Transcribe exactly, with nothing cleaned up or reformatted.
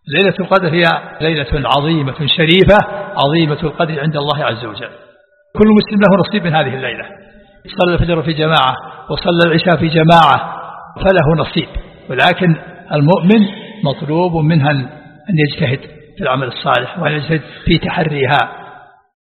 ليلة القدر هي ليلة عظيمة شريفة عظيمة القدر عند الله عز وجل. كل مسلم له نصيب من هذه الليلة، صلى الفجر في جماعة وصلى العشاء في جماعة فله نصيب، ولكن المؤمن مطلوب منها أن يجتهد في العمل الصالح وأن يجتهد في تحريها